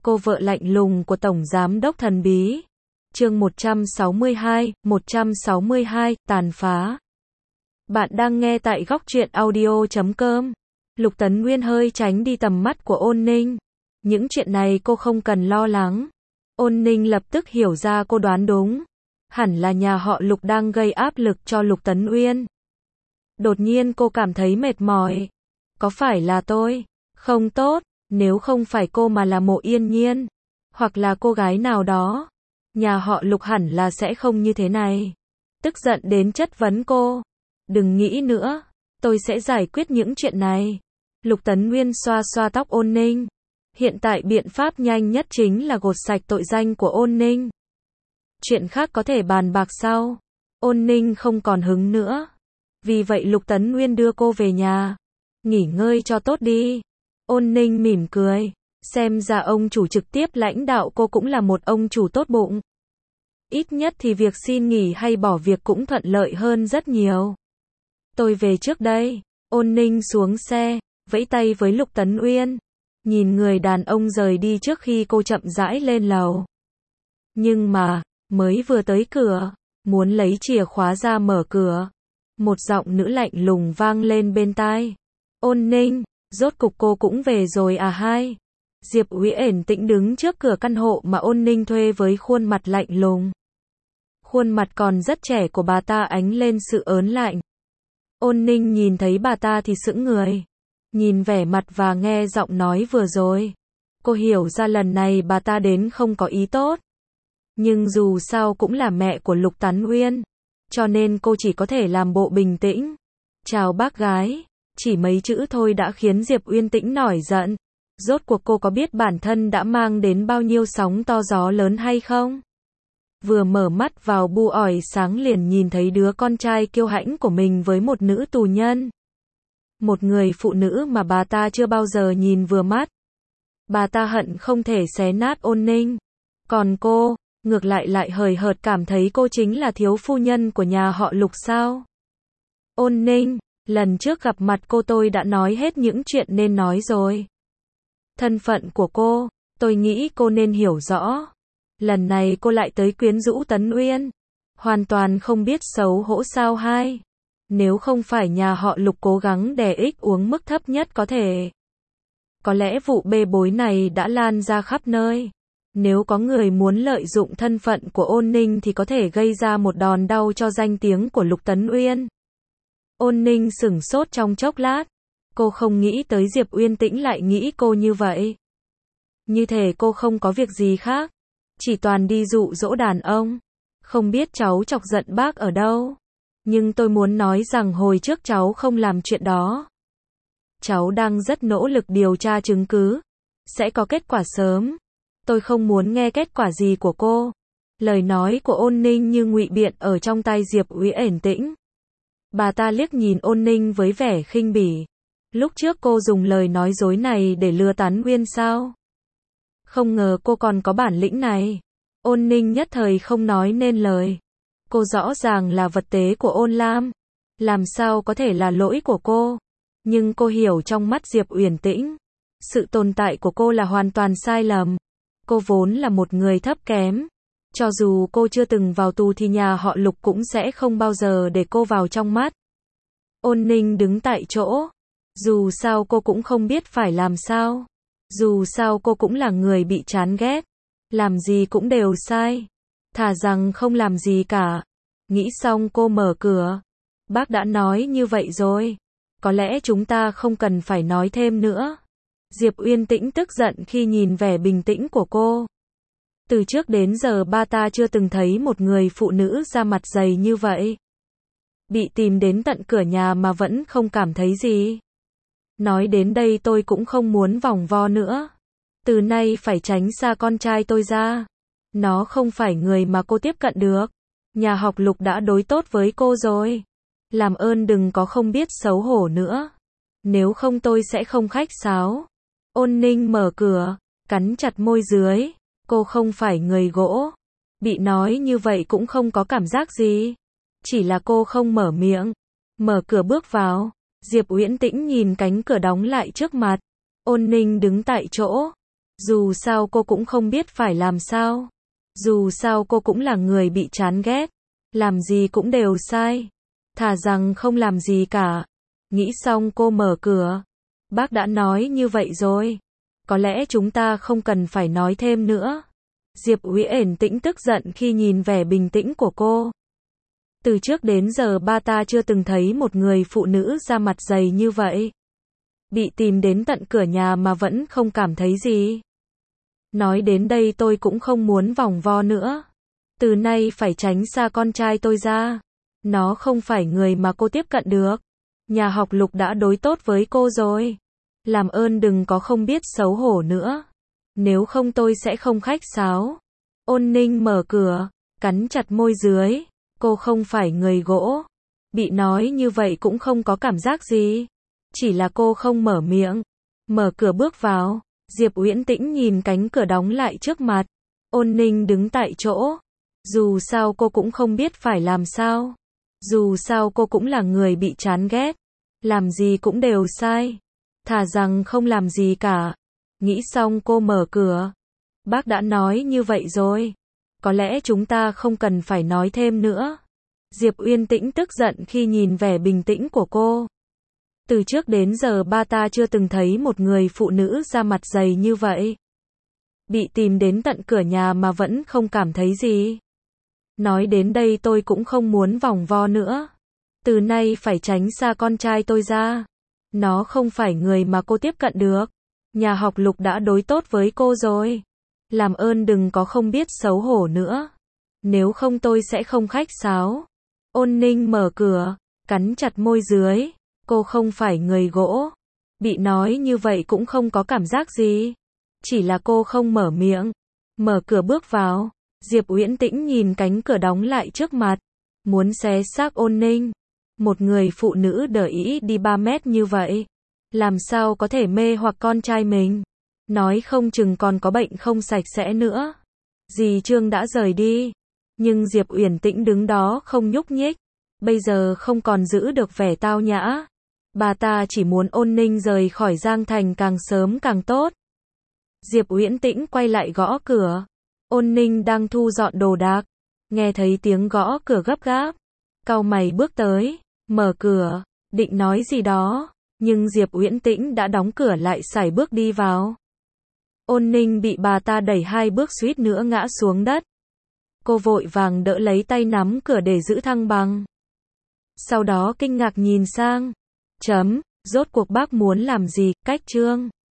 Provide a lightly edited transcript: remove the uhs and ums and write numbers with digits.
cô vợ lạnh lùng của Tổng Giám đốc thần bí. Chương 162, tàn phá. Bạn đang nghe tại góc truyện audio.com. Lục Tấn Nguyên hơi tránh đi tầm mắt của Ôn Ninh. Những chuyện này cô không cần lo lắng. Ôn Ninh lập tức hiểu ra cô đoán đúng. Hẳn là nhà họ Lục đang gây áp lực cho Lục Tấn Uyên. Đột nhiên cô cảm thấy mệt mỏi. Có phải là tôi không tốt, nếu không phải cô mà là Mộ Yên Nhiên, hoặc là cô gái nào đó, nhà họ Lục hẳn là sẽ không như thế này. Tức giận đến chất vấn cô. Đừng nghĩ nữa, tôi sẽ giải quyết những chuyện này. Lục Tấn Nguyên xoa xoa tóc Ôn Ninh. Hiện tại biện pháp nhanh nhất chính là gột sạch tội danh của Ôn Ninh. Chuyện khác có thể bàn bạc sau. Ôn Ninh không còn hứng nữa. Vì vậy Lục Tấn Nguyên đưa cô về nhà. Nghỉ ngơi cho tốt đi. Ôn Ninh mỉm cười. Xem ra ông chủ trực tiếp lãnh đạo cô cũng là một ông chủ tốt bụng. Ít nhất thì việc xin nghỉ hay bỏ việc cũng thuận lợi hơn rất nhiều. Tôi về trước đây. Ôn Ninh xuống xe, vẫy tay với Lục Tấn Uyên. Nhìn người đàn ông rời đi trước khi cô chậm rãi lên lầu. Nhưng mà, mới vừa tới cửa, muốn lấy chìa khóa ra mở cửa. Một giọng nữ lạnh lùng vang lên bên tai. Ôn Ninh, rốt cục cô cũng về rồi à hai? Diệp Uyển Tĩnh đứng trước cửa căn hộ mà Ôn Ninh thuê với khuôn mặt lạnh lùng. Khuôn mặt còn rất trẻ của bà ta ánh lên sự ớn lạnh. Ôn Ninh nhìn thấy bà ta thì sững người. Nhìn vẻ mặt và nghe giọng nói vừa rồi, cô hiểu ra lần này bà ta đến không có ý tốt. Nhưng dù sao cũng là mẹ của Lục Tấn Uyên, cho nên cô chỉ có thể làm bộ bình tĩnh. Chào bác gái. Chỉ mấy chữ thôi đã khiến Diệp Uyên Tĩnh nổi giận. Rốt cuộc cô có biết bản thân đã mang đến bao nhiêu sóng to gió lớn hay không? Vừa mở mắt vào bu ỏi sáng liền nhìn thấy đứa con trai kiêu hãnh của mình với một nữ tù nhân. Một người phụ nữ mà bà ta chưa bao giờ nhìn vừa mắt. Bà ta hận không thể xé nát Ôn Ninh. Còn cô, ngược lại hời hợt cảm thấy cô chính là thiếu phu nhân của nhà họ Lục sao? Ôn Ninh, lần trước gặp mặt cô tôi đã nói hết những chuyện nên nói rồi. Thân phận của cô, tôi nghĩ cô nên hiểu rõ. Lần này cô lại tới quyến rũ Tấn Uyên. Hoàn toàn không biết xấu hổ sao hai. Nếu không phải nhà họ Lục cố gắng đè ích uống mức thấp nhất có thể, có lẽ vụ bê bối này đã lan ra khắp nơi. Nếu có người muốn lợi dụng thân phận của Ôn Ninh thì có thể gây ra một đòn đau cho danh tiếng của Lục Tấn Uyên. Ôn Ninh sửng sốt trong chốc lát. Cô không nghĩ tới Diệp Uyên Tĩnh lại nghĩ cô như vậy. Như thể cô không có việc gì khác, chỉ toàn đi dụ dỗ đàn ông. Không biết cháu chọc giận bác ở đâu. Nhưng tôi muốn nói rằng hồi trước cháu không làm chuyện đó. Cháu đang rất nỗ lực điều tra chứng cứ. Sẽ có kết quả sớm. Tôi không muốn nghe kết quả gì của cô. Lời nói của Ôn Ninh như ngụy biện ở trong tai Diệp Uyển Tĩnh. Bà ta liếc nhìn Ôn Ninh với vẻ khinh bỉ. Lúc trước cô dùng lời nói dối này để lừa Tấn Uyên sao? Không ngờ cô còn có bản lĩnh này. Ôn Ninh nhất thời không nói nên lời. Cô rõ ràng là vật tế của Ôn Lam. Làm sao có thể là lỗi của cô? Nhưng cô hiểu trong mắt Diệp Uyển Tĩnh, sự tồn tại của cô là hoàn toàn sai lầm. Cô vốn là một người thấp kém. Cho dù cô chưa từng vào tù thì nhà họ Lục cũng sẽ không bao giờ để cô vào trong mắt. Ôn Ninh đứng tại chỗ. Dù sao cô cũng không biết phải làm sao. Dù sao cô cũng là người bị chán ghét. Làm gì cũng đều sai. Thà rằng không làm gì cả. Nghĩ xong cô mở cửa. Bác đã nói như vậy rồi. Có lẽ chúng ta không cần phải nói thêm nữa. Diệp Uyên Tĩnh tức giận khi nhìn vẻ bình tĩnh của cô. Từ trước đến giờ ba ta chưa từng thấy một người phụ nữ da mặt dày như vậy. Bị tìm đến tận cửa nhà mà vẫn không cảm thấy gì. Nói đến đây tôi cũng không muốn vòng vo nữa. Từ nay phải tránh xa con trai tôi ra. Nó không phải người mà cô tiếp cận được. Nhà họ Lục đã đối tốt với cô rồi. Làm ơn đừng có không biết xấu hổ nữa. Nếu không tôi sẽ không khách sáo. Ôn Ninh mở cửa, cắn chặt môi dưới. Cô không phải người gỗ. Bị nói như vậy cũng không có cảm giác gì. Chỉ là cô không mở miệng. Mở cửa bước vào. Diệp Uyển Tĩnh nhìn cánh cửa đóng lại trước mặt. Ôn Ninh đứng tại chỗ. Dù sao cô cũng không biết phải làm sao. Dù sao cô cũng là người bị chán ghét. Làm gì cũng đều sai. Thà rằng không làm gì cả. Nghĩ xong cô mở cửa. Bác đã nói như vậy rồi. Có lẽ chúng ta không cần phải nói thêm nữa. Diệp Uyển Tĩnh tức giận khi nhìn vẻ bình tĩnh của cô. Từ trước đến giờ ba ta chưa từng thấy một người phụ nữ da mặt dày như vậy. Bị tìm đến tận cửa nhà mà vẫn không cảm thấy gì. Nói đến đây tôi cũng không muốn vòng vo nữa. Từ nay phải tránh xa con trai tôi ra. Nó không phải người mà cô tiếp cận được. Nhà học Lục đã đối tốt với cô rồi. Làm ơn đừng có không biết xấu hổ nữa. Nếu không tôi sẽ không khách sáo. Ôn Ninh mở cửa, cắn chặt môi dưới. Cô không phải người gỗ. Bị nói như vậy cũng không có cảm giác gì. Chỉ là cô không mở miệng. Mở cửa bước vào. Diệp Uyển Tĩnh nhìn cánh cửa đóng lại trước mặt. Ôn Ninh đứng tại chỗ. Dù sao cô cũng không biết phải làm sao. Dù sao cô cũng là người bị chán ghét. Làm gì cũng đều sai. Thà rằng không làm gì cả. Nghĩ xong cô mở cửa. Bác đã nói như vậy rồi. Có lẽ chúng ta không cần phải nói thêm nữa. Diệp Uyển Tĩnh tức giận khi nhìn vẻ bình tĩnh của cô. Từ trước đến giờ ba ta chưa từng thấy một người phụ nữ da mặt dày như vậy. Bị tìm đến tận cửa nhà mà vẫn không cảm thấy gì. Nói đến đây tôi cũng không muốn vòng vo nữa. Từ nay phải tránh xa con trai tôi ra. Nó không phải người mà cô tiếp cận được. Nhà học Lục đã đối tốt với cô rồi. Làm ơn đừng có không biết xấu hổ nữa. Nếu không tôi sẽ không khách sáo. Ôn Ninh mở cửa, cắn chặt môi dưới. Cô không phải người gỗ. Bị nói như vậy cũng không có cảm giác gì. Chỉ là cô không mở miệng. Mở cửa bước vào. Diệp Uyển Tĩnh nhìn cánh cửa đóng lại trước mặt. Muốn xé xác Ôn Ninh. Một người phụ nữ đờ ĩ đi 3 mét như vậy. Làm sao có thể mê hoặc con trai mình. Nói không chừng còn có bệnh không sạch sẽ nữa. Dì Trương đã rời đi. Nhưng Diệp Uyển Tĩnh đứng đó không nhúc nhích. Bây giờ không còn giữ được vẻ tao nhã. Bà ta chỉ muốn Ôn Ninh rời khỏi Giang Thành càng sớm càng tốt. Diệp Uyển Tĩnh quay lại gõ cửa. Ôn Ninh đang thu dọn đồ đạc. Nghe thấy tiếng gõ cửa gấp gáp. Cau mày bước tới. Mở cửa. Định nói gì đó. Nhưng Diệp Uyển Tĩnh đã đóng cửa lại sải bước đi vào. Ôn Ninh bị bà ta đẩy 2 bước suýt nữa ngã xuống đất. Cô vội vàng đỡ lấy tay nắm cửa để giữ thăng bằng. Sau đó kinh ngạc nhìn sang. Rốt cuộc bác muốn làm gì, Cách Trương?